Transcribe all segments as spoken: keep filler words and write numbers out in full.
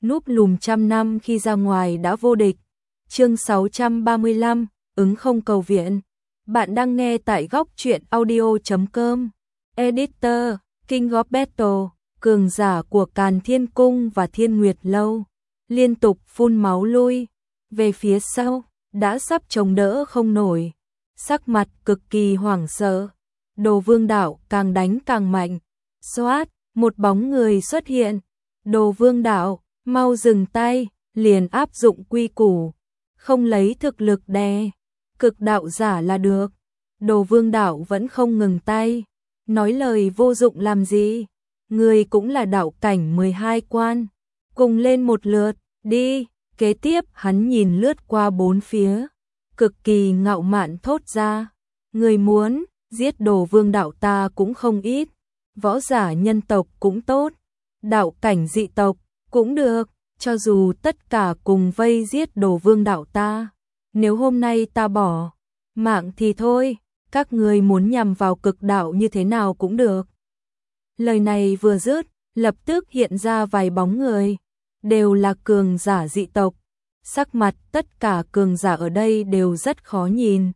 núp lùm trăm năm khi ra ngoài đã vô địch. Chương sáu trăm ba mươi lăm, ứng không cầu viện. Bạn đang nghe tại góc truyện audio chấm com. Editor, King of Battle, cường giả của Càn Thiên Cung và Thiên Nguyệt Lâu, liên tục phun máu lui về phía sau, đã sắp chống đỡ không nổi, sắc mặt cực kỳ hoảng sợ. Đồ Vương Đạo càng đánh càng mạnh, xoát, một bóng người xuất hiện. Đồ Vương Đạo, mau dừng tay, liền áp dụng quy củ, không lấy thực lực đè cực đạo giả là được. Đồ Vương Đạo vẫn không ngừng tay, nói lời vô dụng làm gì, người cũng là đạo cảnh mười hai quan, cùng lên một lượt, đi. Kế tiếp hắn nhìn lướt qua bốn phía, cực kỳ ngạo mạn thốt ra, người muốn giết Đồ Vương Đạo ta cũng không ít, võ giả nhân tộc cũng tốt, đạo cảnh dị tộc cũng được, cho dù tất cả cùng vây giết Đồ Vương Đạo ta, nếu hôm nay ta bỏ mạng thì thôi, các người muốn nhằm vào cực đạo như thế nào cũng được. Lời này vừa dứt, lập tức hiện ra vài bóng người, đều là cường giả dị tộc, sắc mặt tất cả cường giả ở đây đều rất khó nhìn.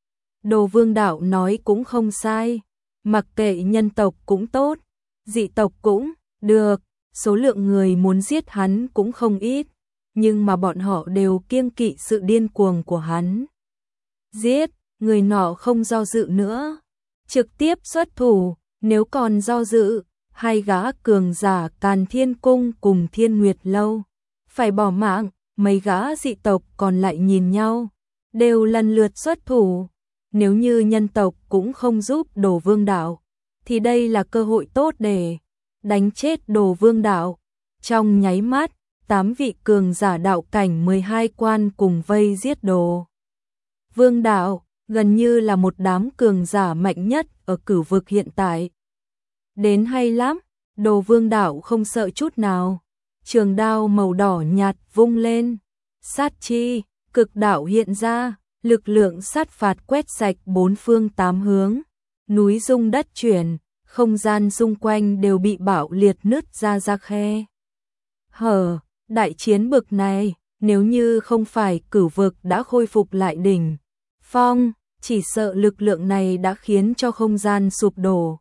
Đồ Vương Đạo nói cũng không sai, mặc kệ nhân tộc cũng tốt, dị tộc cũng được, số lượng người muốn giết hắn cũng không ít, nhưng mà bọn họ đều kiêng kỵ sự điên cuồng của hắn. Giết, người nọ không do dự nữa, trực tiếp xuất thủ, nếu còn do dự, hai gã cường giả Càn Thiên Cung cùng Thiên Nguyệt Lâu phải bỏ mạng. Mấy gã dị tộc còn lại nhìn nhau, đều lần lượt xuất thủ. Nếu như nhân tộc cũng không giúp Đồ Vương Đạo, thì đây là cơ hội tốt để đánh chết Đồ Vương Đạo. Trong nháy mắt, tám vị cường giả đạo cảnh mười hai quan cùng vây giết Đồ Vương Đạo, gần như là một đám cường giả mạnh nhất ở cửu vực hiện tại. Đến hay lắm, Đồ Vương Đạo không sợ chút nào. Trường đao màu đỏ nhạt vung lên, sát chi, cực đạo hiện ra, lực lượng sát phạt quét sạch bốn phương tám hướng, núi rung đất chuyển, không gian xung quanh đều bị bạo liệt nứt ra ra khe. Hở, đại chiến bực này, nếu như không phải cửu vực đã khôi phục lại đỉnh phong, chỉ sợ lực lượng này đã khiến cho không gian sụp đổ,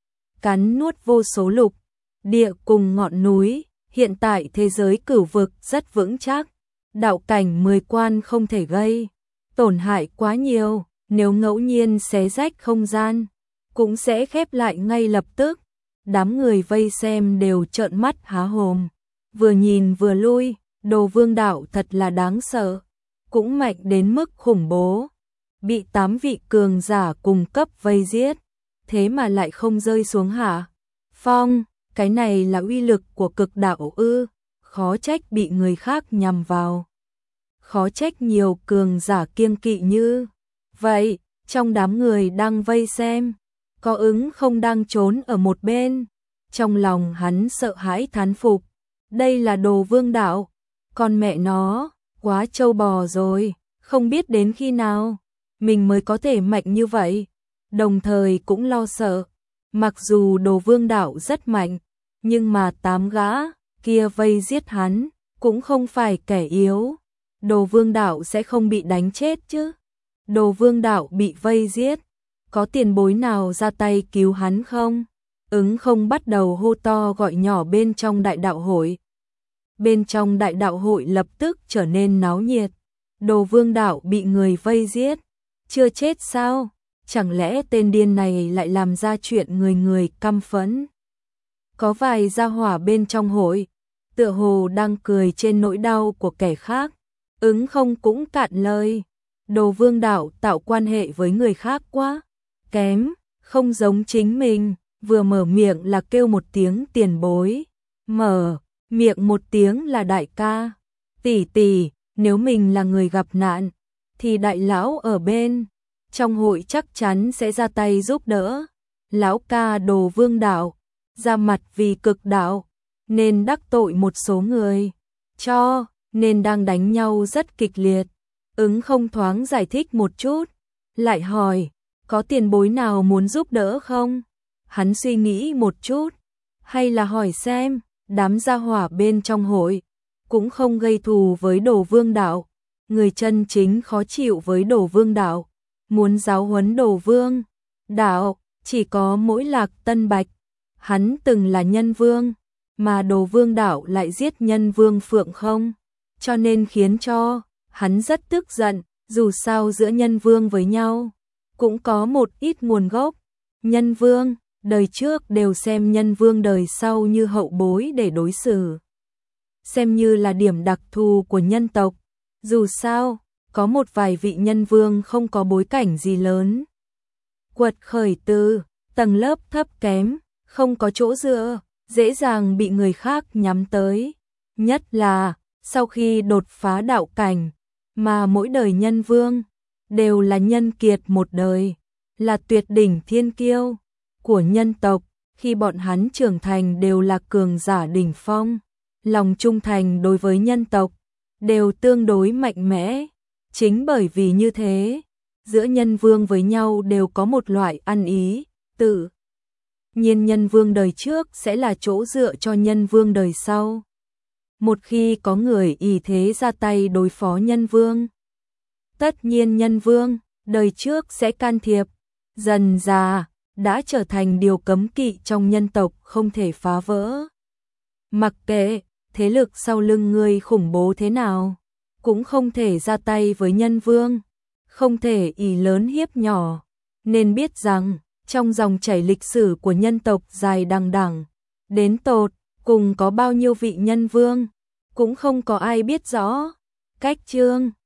cắn nuốt vô số lục địa cùng ngọn núi. Hiện tại thế giới cửu vực rất vững chắc, đạo cảnh mười quan không thể gây tổn hại quá nhiều, nếu ngẫu nhiên xé rách không gian, cũng sẽ khép lại ngay lập tức. Đám người vây xem đều trợn mắt há hồn, vừa nhìn vừa lui, Đồ Vương Đạo thật là đáng sợ, cũng mạnh đến mức khủng bố, bị tám vị cường giả cùng cấp vây giết, thế mà lại không rơi xuống hạ phong. Cái này là uy lực của cực đạo ư, khó trách bị người khác nhằm vào. Khó trách nhiều cường giả kiêng kỵ như vậy. Trong đám người đang vây xem, có ứng không đang trốn ở một bên. Trong lòng hắn sợ hãi thán phục, đây là Đồ Vương Đạo, con mẹ nó, quá trâu bò rồi, không biết đến khi nào mình mới có thể mạnh như vậy. Đồng thời cũng lo sợ, mặc dù Đồ Vương Đạo rất mạnh, nhưng mà tám gã kia vây giết hắn cũng không phải kẻ yếu. Đồ Vương Đạo sẽ không bị đánh chết chứ? Đồ Vương Đạo bị vây giết, có tiền bối nào ra tay cứu hắn không? Ứng không bắt đầu hô to gọi nhỏ bên trong đại đạo hội. Bên trong đại đạo hội lập tức trở nên náo nhiệt. Đồ Vương Đạo bị người vây giết, chưa chết sao? Chẳng lẽ tên điên này lại làm ra chuyện người người căm phẫn? Có vài gia hỏa bên trong hội, tựa hồ đang cười trên nỗi đau của kẻ khác. Ứng không cũng cạn lời, Đồ Vương Đạo tạo quan hệ với người khác quá kém, không giống chính mình, vừa mở miệng là kêu một tiếng tiền bối, mở miệng một tiếng là đại ca, tỷ tỷ. Nếu mình là người gặp nạn, thì đại lão ở bên trong hội chắc chắn sẽ ra tay giúp đỡ. Lão ca Đồ Vương Đạo ra mặt vì cực đạo, nên đắc tội một số người, cho nên đang đánh nhau rất kịch liệt. Ứng không thoáng giải thích một chút, lại hỏi, có tiền bối nào muốn giúp đỡ không? Hắn suy nghĩ một chút, hay là hỏi xem, đám gia hỏa bên trong hội, cũng không gây thù với Đồ Vương đạo. Người chân chính khó chịu với Đồ Vương đạo, muốn giáo huấn Đồ Vương đạo, chỉ có mỗi Lạc Tân Bạch. Hắn từng là nhân vương, mà Đồ Vương đạo lại giết nhân vương Phượng Không, cho nên khiến cho hắn rất tức giận. Dù sao giữa nhân vương với nhau cũng có một ít nguồn gốc. Nhân vương đời trước đều xem nhân vương đời sau như hậu bối để đối xử, xem như là điểm đặc thù của nhân tộc. Dù sao, có một vài vị nhân vương không có bối cảnh gì lớn, quật khởi từ tầng lớp thấp kém, không có chỗ dựa, dễ dàng bị người khác nhắm tới. Nhất là sau khi đột phá đạo cảnh, mà mỗi đời nhân vương đều là nhân kiệt một đời, là tuyệt đỉnh thiên kiêu của nhân tộc. Khi bọn hắn trưởng thành đều là cường giả đỉnh phong, lòng trung thành đối với nhân tộc đều tương đối mạnh mẽ. Chính bởi vì như thế, giữa nhân vương với nhau đều có một loại ăn ý, tự nhiên nhân vương đời trước sẽ là chỗ dựa cho nhân vương đời sau. Một khi có người ỷ thế ra tay đối phó nhân vương, tất nhiên nhân vương đời trước sẽ can thiệp, dần dà đã trở thành điều cấm kỵ trong nhân tộc không thể phá vỡ. Mặc kệ thế lực sau lưng ngươi khủng bố thế nào, cũng không thể ra tay với nhân vương, không thể ỷ lớn hiếp nhỏ. Nên biết rằng, trong dòng chảy lịch sử của nhân tộc dài đằng đẵng, đến tột cùng có bao nhiêu vị nhân vương, cũng không có ai biết rõ. Cách chương